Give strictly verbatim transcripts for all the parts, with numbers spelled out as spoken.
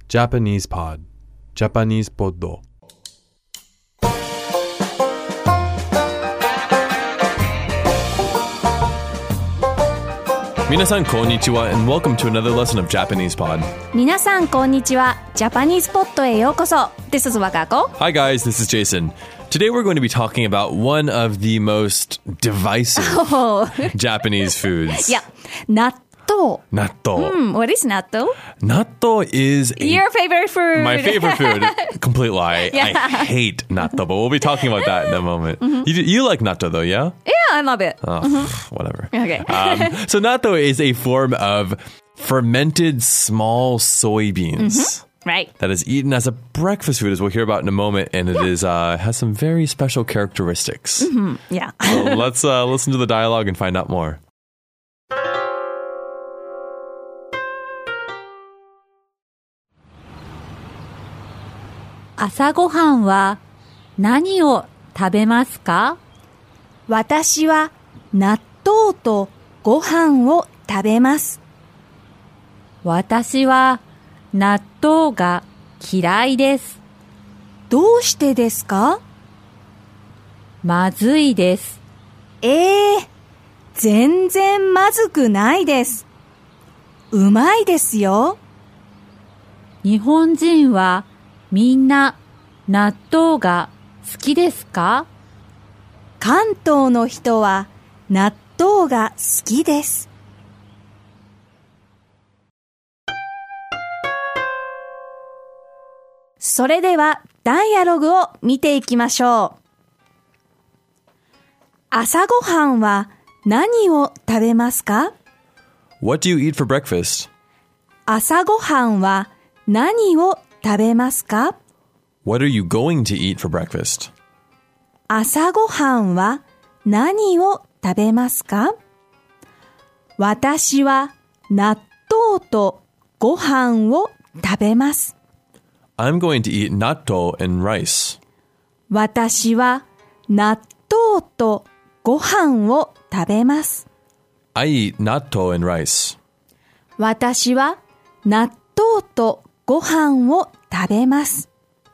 Japanese Pod Japanese Pod Minasan konnichiwa and welcome to another lesson of Japanese Pod. 皆さんこんにちは。ジャパニーズポットへようこそ。This is Wakako. Hi guys, this is Jason. Today we're going to be talking about one of the most divisive Oh. Japanese foods. Yeah, 納豆. Natto. Mm, what is 納豆? Natto is a, Your favorite food. my favorite food. Complete lie. Yeah. I hate natto, but we'll be talking about that in a moment. Mm-hmm. You, you like natto though, yeah? Yeah, I love it. Oh, mm-hmm. Whatever. Okay. um, so natto is a form of fermented small soybeans. Mm-hmm. Right. That is eaten as a breakfast food, as we'll hear about in a moment, and it yeah. is uh, has some very special characteristics. Mm-hmm. Yeah. So let's uh, listen to the dialogue and find out more. 朝ごはんは何を食べますか？ 私は納豆とご飯を食べます。 私は納豆が嫌いです。 どうしてですか？ まずいです。 ええー、全然まずくないです。うまいですよ。 日本人はみんな納豆が好きですか？ 関東の人は納豆が好きです。それではダイアログを見ていきましょう。朝ごはんは何を食べますか？ What do you eat for breakfast? 朝ごはんは何を食べますか？ What are you going to eat for breakfast? 朝ごはんは何を食べますか？私は納豆とご飯を食べます。 I'm going to eat natto and rice. 私は納豆とご飯を食べます。 I eat natto and rice. 私は納豆とご飯を食べます。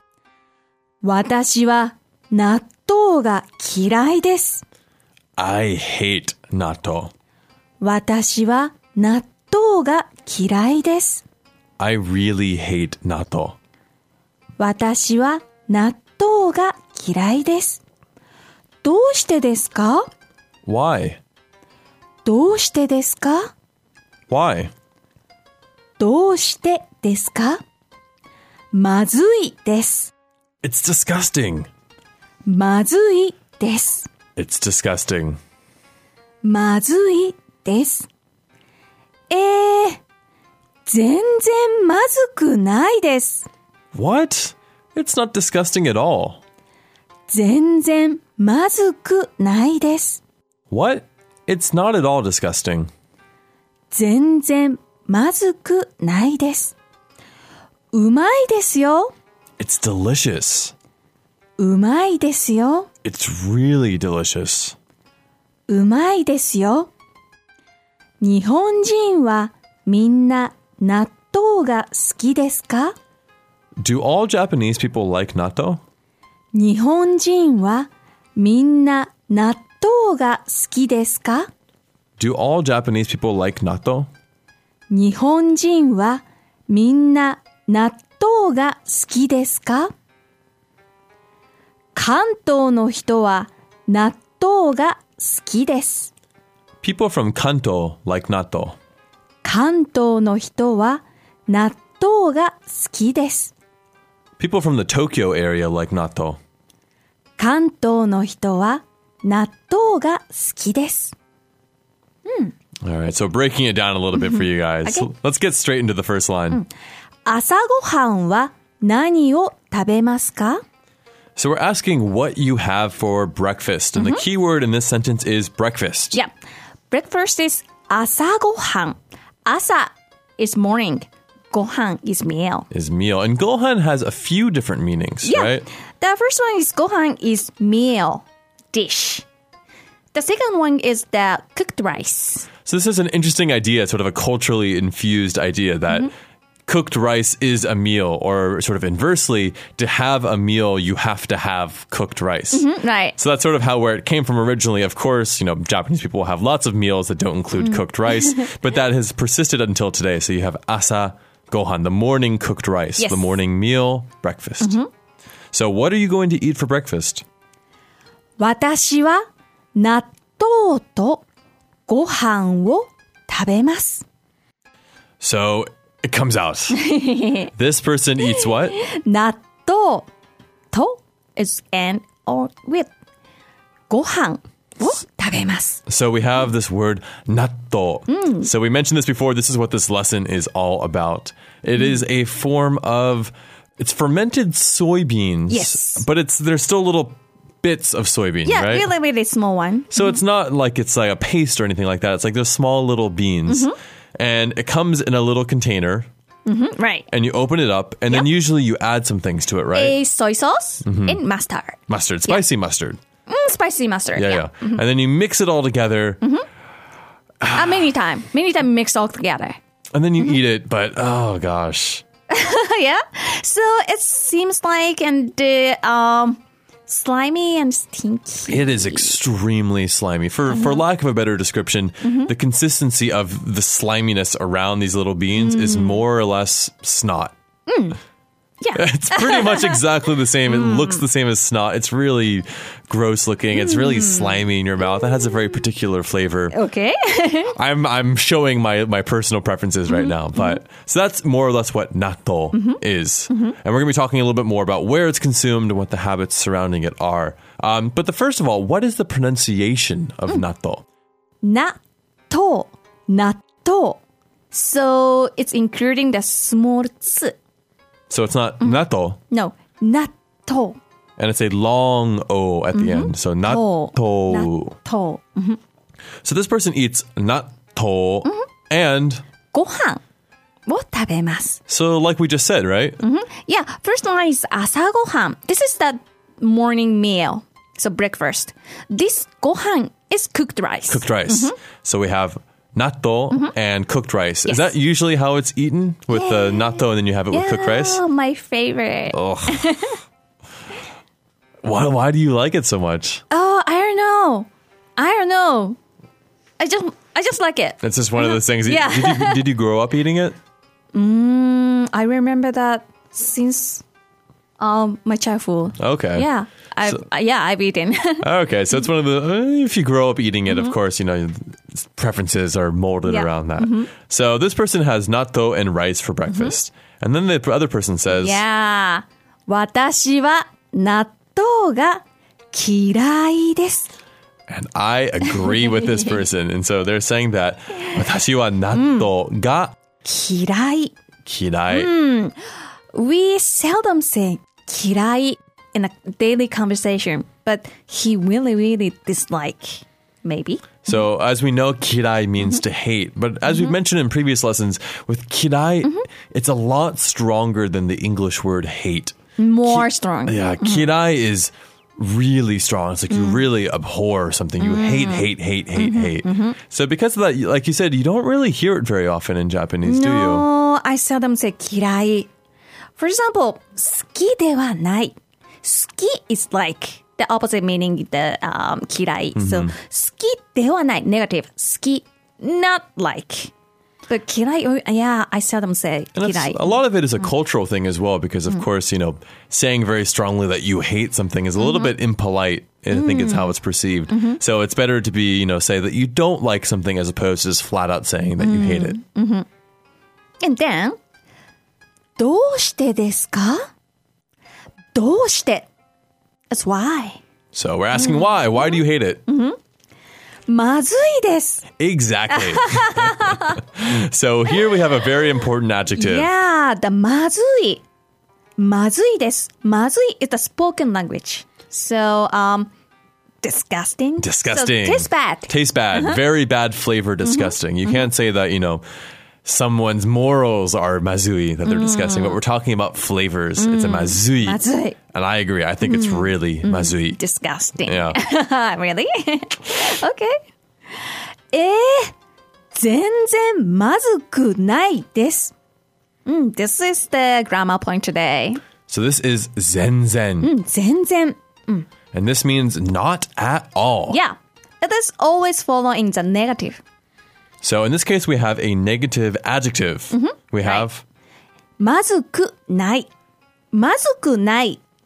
私は納豆が嫌いです。 I hate natto. 私は納豆が嫌いです。 I really hate natto. 私は納豆が嫌いです。どうしてですか？ Why? どうしてですか？ Why? どうしてですか？まずいです。 It's disgusting. まずいです。 It's disgusting. まずいです。えー、全然まずくないです。 What? It's not disgusting at all. 全然まずくないです。 What? It's not at all disgusting. 全然まずくないです。うまいですよ。 It's delicious. うまいですよ。 It's really delicious. うまいですよ。日本人はみんな納豆が好きですか？ Do all Japanese people like natto? 日本人はみんな納豆が好きですか？ Do all Japanese people like natto? 日本人はみんな納豆が好きですか？関東の人は納豆が好きです。 People from Kanto like natto. 関東の人は納豆が好きです。 People from the Tokyo area like natto. 関東の人は納豆が好きです。うん。 All right, so breaking it down a little bit for you guys. Okay. Let's get straight into the first line. 朝ごはんは何を食べますか？ So we're asking what you have for breakfast. And the key word in this sentence is breakfast. Yeah. Breakfast is 朝ごはん。朝 is morning. ご飯 is meal. Is meal. And gohan has a few different meanings, Yeah. right? The first one is ご飯 is meal, dish. The second one is the cooked rice. So this is an interesting idea, sort of a culturally infused idea that cooked rice is a meal, or sort of inversely, to have a meal, you have to have cooked rice. Mm-hmm, right. So that's sort of how where it came from originally. Of course, you know, Japanese people will have lots of meals that don't include mm. cooked rice, but that has persisted until today. So you have asa gohan, the morning cooked rice, yes. the morning meal, breakfast. Mm-hmm. So what are you going to eat for breakfast? 私は納豆とご飯を食べます。 So it comes out. This person eats what? 納豆と is and or with ご飯を食べます。 So we have this word natto. Mm. So we mentioned this before. This is what this lesson is all about. It mm. is a form of, it's fermented soybeans. Yes. But it's there's still little bits of soybean, yeah, right? Yeah, really, really small one. So mm-hmm. it's not like it's like a paste or anything like that. It's like those small little beans. Mm-hmm. And it comes in a little container. Mm-hmm, right. And you open it up, and yep. then usually you add some things to it, right? A soy sauce mm-hmm. and mustard. Mustard, spicy yeah. mustard. Mm, spicy mustard. Yeah, yeah. yeah. Mm-hmm. And then you mix it all together. Mm-hmm. uh, many times. Many times mix all together. And then you mm-hmm. eat it, but oh gosh. Yeah. So it seems like and uh, um, slimy and stinky. It is extremely slimy. For mm-hmm. for lack of a better description, mm-hmm. the consistency of the sliminess around these little beans mm. is more or less snot. Mm. Yeah. It's pretty much exactly the same. It mm. looks the same as snot. It's really gross looking. It's really slimy in your mouth. It has a very particular flavor. Okay. I'm I'm showing my, my personal preferences right mm-hmm. now. But mm-hmm. so that's more or less what natto mm-hmm. is. Mm-hmm. And we're going to be talking a little bit more about where it's consumed and what the habits surrounding it are. Um, but the first of all, what is the pronunciation of mm. natto? Natto. Natto. So it's including the small tsu. So it's not mm-hmm. natto. No, natto. And it's a long O at the mm-hmm. end. So natto. Natto. Mm-hmm. So this person eats natto mm-hmm. and ご飯を食べます. So like we just said, right? Mm-hmm. Yeah. First one is 朝ごはん. This is the morning meal. So breakfast. This ご飯 is cooked rice. Cooked rice. Mm-hmm. So we have natto mm-hmm. and cooked rice. Yes. Is that usually how it's eaten? With the yeah. natto and then you have it yeah, with cooked rice? Oh, my favorite. Oh. why, why do you like it so much? Oh, I don't know. I don't know. I just I just like it. It's just one of those things. Yeah. Did you, did you grow up eating it? Mm, I remember that since um, my childhood. Okay. Yeah. I've, so, uh, yeah, I've eaten. Okay, so it's one of the, uh, if you grow up eating it, mm-hmm. of course, you know, preferences are molded yeah. around that. Mm-hmm. So this person has natto and rice for breakfast. Mm-hmm. And then the other person says, Yeah, 私は納豆が嫌いです. And I agree with this person. And so they're saying that 私は納豆が嫌い. 嫌い. Mm. We seldom say 嫌い in a daily conversation, but he really, really dislike, maybe. So as we know, kirai means mm-hmm. to hate. But as mm-hmm. we've mentioned in previous lessons, with kirai, mm-hmm. it's a lot stronger than the English word hate. More Ki- strong. Yeah, mm-hmm. kirai is really strong. It's like mm. you really abhor something. You mm. hate, hate, hate, hate, mm-hmm, hate. Mm-hmm. So because of that, like you said, you don't really hear it very often in Japanese, no, do you? No, I seldom say 嫌い. For example, 好きではない. 好き is like the opposite meaning the um, 嫌い. Mm-hmm. So 好きではない negative. 好き not like. But 嫌い, yeah, I seldom say 嫌い. A lot of it is a cultural thing as well, because of mm-hmm. course, you know, saying very strongly that you hate something is a little mm-hmm. bit impolite. I think it's how it's perceived. Mm-hmm. So it's better to be, you know, say that you don't like something as opposed to just flat out saying that mm-hmm. you hate it. Mm-hmm. And then, どうしてですか? どうして? That's why. So we're asking mm-hmm. why. Why do you hate it? Mm-hmm. まずいです. Exactly. So here we have a very important adjective. Yeah, the まずい. まずいです. まずい is the spoken language. So, um, disgusting. Disgusting. So, tastes bad. Tastes bad. Uh-huh. Very bad flavor, disgusting. Mm-hmm. You mm-hmm. can't say that, you know, someone's morals are mazui, that they're mm. disgusting, but we're talking about flavors. Mm. It's a mazui. Mazui. And I agree. I think mm. it's really mm. mazui. Disgusting. Yeah. Really? Okay. えー、全然まずくないです. Mm, this is the grammar point today. So this is zenzen. Mm, 全然. And this means not at all. Yeah. It is always following the negative. So in this case, we have a negative adjective. Mm-hmm. We have まずくない。まずくない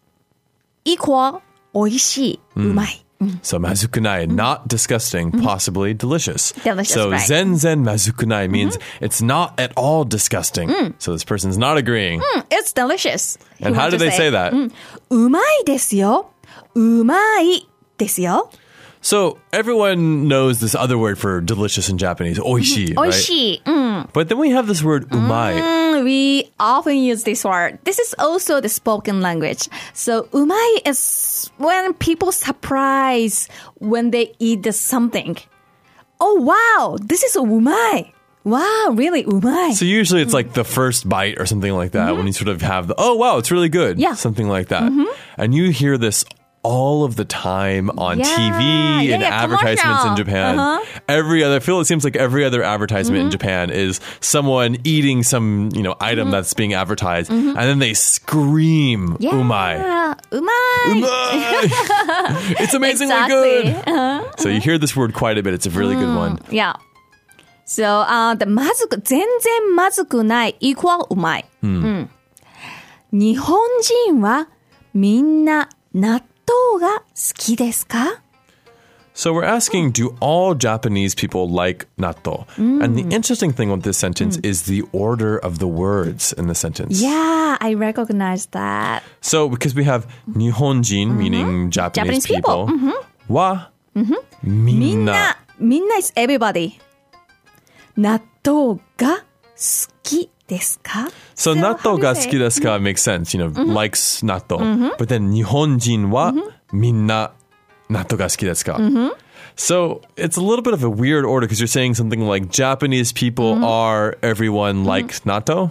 equal 美味しい、うまい。 so mazukunai, not disgusting, possibly delicious. Delicious, so right. zen zen mazukunai means it's not at all disgusting. So this person's not agreeing. Mm, it's delicious. He And how wants do to they say that? うまいですよ。うまいですよ。 So everyone knows this other word for delicious in Japanese, oishi, 美 right? 味しい。Mm. But then we have this word umai. Mm, we often use this word. This is also the spoken language. So, うまい is when people surprise when they eat the something. Oh, wow, this is うまい. Wow, really うまい. So usually it's like the first bite or something like that when you sort of have the, oh, wow, it's really good. Yeah. Something like that. And you hear this all of the time on Yeah. T V Yeah, and yeah, advertisements in commercial. Japan. Uh-huh. Every other, I feel it seems like every other advertisement in Japan is someone eating some, you know, item that's being advertised and then they scream Yeah, umai. うまい. Umai! It's amazingly Exactly. good. So you hear this word quite a bit. It's a really good one. Yeah. So, uh, the まずく、全然まずくない equal うまい。うん日本人はみんな納豆が好きですか? So we're asking, do all Japanese people like natto? And the interesting thing with this sentence is the order of the words in the sentence. Yeah, I recognize that. So because we have Nihonjin, meaning Japanese, Japanese people. wa, みん minna. な、みんな is everybody. 納豆が好きですか? So, how natto do ga you say? suki desu ka makes sense, you know, likes natto. But then Nihonjin wa minna natto ga suki desu ka? So it's a little bit of a weird order because you're saying something like Japanese people are everyone likes natto.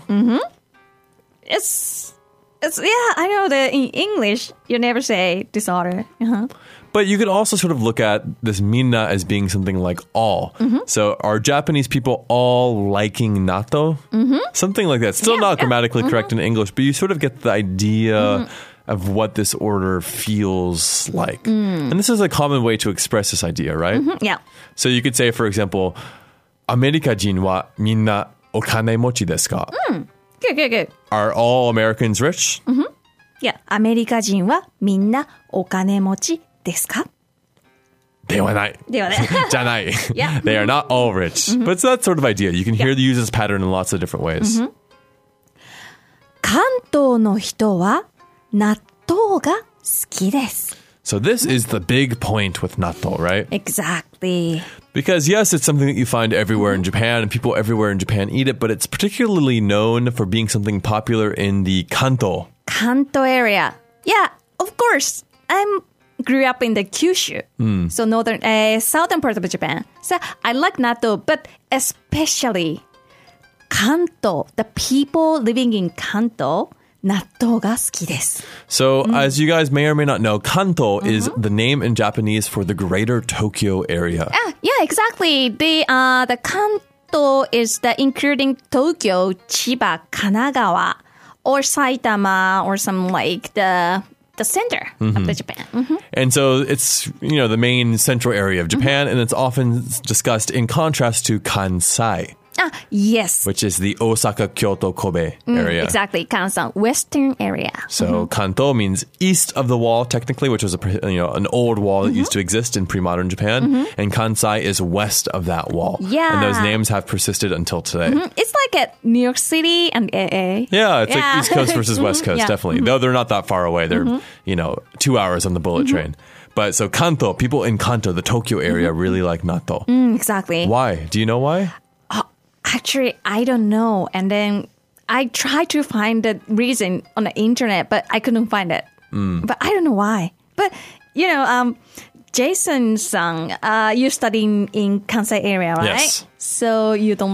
It's, it's, yeah, I know that in English, you never say this order. Uh-huh. But you could also sort of look at this minna as being something like all. So are Japanese people all liking natto? Something like that. Still Yeah, not yeah. grammatically correct in English, but you sort of get the idea of what this order feels like. And this is a common way to express this idea, right? Yeah. So you could say, for example, Amerikajin wa minna okane mochi desu ka? Good, good, good. Are all Americans rich? Yeah. アメリカ人はみんなお金持ちですか? ではない。 ではね。 じゃない. Yeah. They are not all rich. But it's that sort of idea. You can hear the use this pattern in lots of different ways. 関東の人は納豆が好きです. So this is the big point with natto, right? Exactly. Because yes, it's something that you find everywhere in Japan and people everywhere in Japan eat it, but it's particularly known for being something popular in the Kanto. Kanto area. Yeah, of course. I grew up in the Kyushu, so northern, uh, southern part of Japan. So I like natto, but especially Kanto, the people living in Kanto, 納豆が好きです. So as you guys may or may not know, Kanto is the name in Japanese for the greater Tokyo area. Ah, yeah, exactly. The uh, the Kanto is the including Tokyo, Chiba, Kanagawa, or Saitama, or some like the the center of the Japan. Mhm. And so it's, you know, the main central area of Japan, and it's often discussed in contrast to Kansai, Ah, yes. which is the Osaka, Kyoto, Kobe area. Exactly, Kansan, western area. So Kanto means east of the wall, technically, which was a pre- you know an old wall that used to exist in pre-modern Japan, and Kansai is west of that wall. Yeah. And those names have persisted until today. It's like at New York City and A A. Yeah, it's Yeah. like East Coast versus West Coast, Yeah. definitely. Though they're not that far away. They're, you know, two hours on the bullet train. But so Kanto, people in Kanto, the Tokyo area, really like natto. Mm, exactly. Why? Do you know why? Actually, I don't know. And then I tried to find the reason on the internet, but I couldn't find it. But I don't know why. But, you know, um, Jason-san, uh, you're studying in Kansai area, right? Yes. So you don't like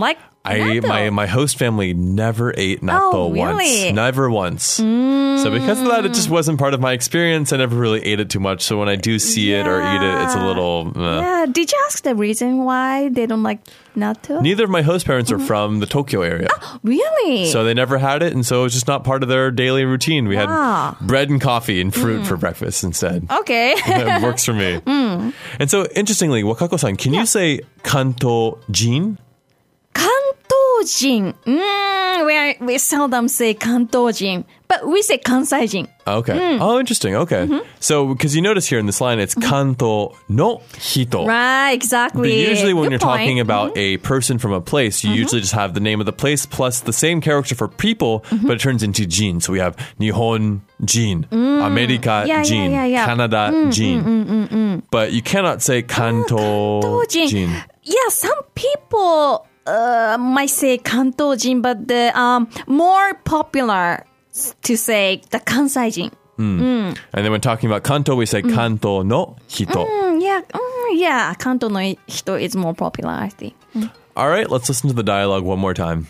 I Natto. my my host family never ate natto Oh, really? once. Never once. Mm. So because of that, it just wasn't part of my experience. I never really ate it too much. So when I do see it or eat it, it's a little. Uh. Yeah. Did you ask the reason why they don't like natto? Neither of my host parents are from the Tokyo area. Really? So they never had it, and so it was just not part of their daily routine. We Wow. had bread and coffee and fruit for breakfast instead. Okay. It works for me. And so, interestingly, Wakako-san, can you say Kanto Jin? Kantojin. Mm, we, are, we seldom say Kantojin, but we say Kansai-jin. Okay. Oh, interesting. Okay. So, because you notice here in this line, it's Kanto no hito. Right, exactly. But usually when Good you're point. talking about a person from a place, you usually just have the name of the place plus the same character for people, but it turns into jin. So we have Nihon jin, America Yeah, yeah, jin, yeah, yeah. Canada jin. But you cannot say Kanto Kantojin. jin. Yeah, some people uh, might say Kantojin, but the um, more popular to say the Kansai-jin. And then when talking about Kanto, we say Kanto no hito. Mm, yeah, mm, yeah. Kanto no hito is more popular, I think. All right, let's listen to the dialogue one more time.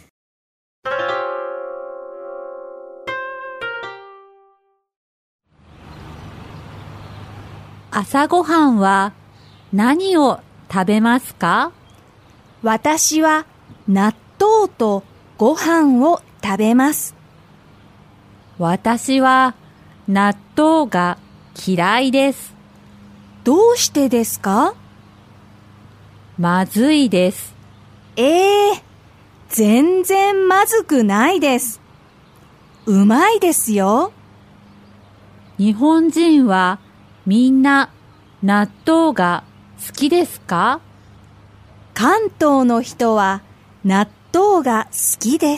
朝ごはんは何を食べますか？ 私は納豆とご飯を食べます。 私は納豆が嫌いです。 どうしてですか？ まずいです。 ええ、全然まずくないです。うまいですよ。 日本人はみんな納豆が好きですか？ 関東の人は納豆が好きです。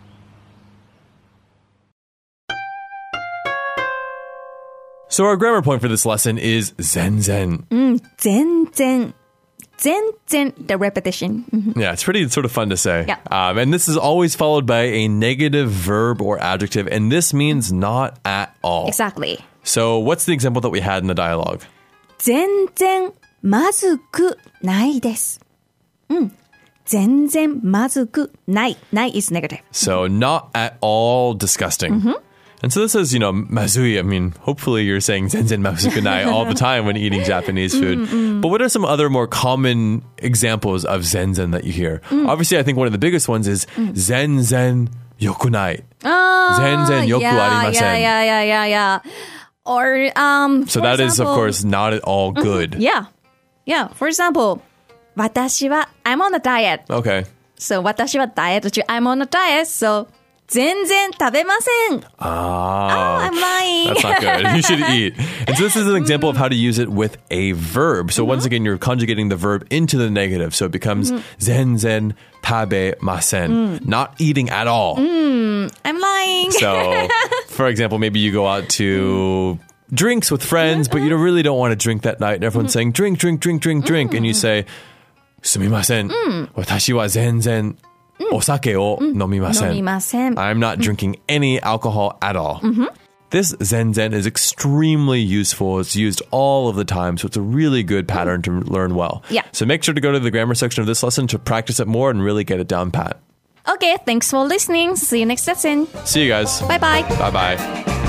So our grammar point for this lesson is zenzen. うん、全然。全然 the repetition. Yeah, it's pretty sort of fun to say. Yeah. Um, and this is always followed by a negative verb or adjective, and this means not at all. Exactly. So what's the example that we had in the dialogue? 全然まずくないです。うん。全然まずくない。ない is negative. So not at all disgusting. And so this is, you know, mazui. I mean, hopefully you're saying zenzen mazukunai all the time when eating Japanese food. But what are some other more common examples of zenzen that you hear? Obviously, I think one of the biggest ones is zenzen yokunai. Zenzen yoku yeah, arimasen. yeah, yeah, yeah, yeah, yeah. Or, um, So for that is, of example- course, not at all good. Yeah. Yeah. For example, 私は I'm on a diet. Okay. So 私はダイエット中 I'm on a diet. So 全然食べません。 Ah. I'm lying. That's not good. You should eat. And so this is an example of how to use it with a verb. So once again, you're conjugating the verb into the negative. So it becomes zenzen tabemasen. Not eating at all. I'm lying. So, for example, maybe you go out to drinks with friends, but you don't, really don't want to drink that night. And everyone's saying, drink, drink, drink, drink, drink. And you say, sumimasen. Watashi wa zenzen osake o nomimasen. 飲みません。 I'm not drinking any alcohol at all. This zenzen is extremely useful. It's used all of the time, so it's a really good pattern to learn well. Yeah. So make sure to go to the grammar section of this lesson to practice it more and really get it down pat. Okay, thanks for listening. See you next lesson. See you guys. Bye bye. Bye bye.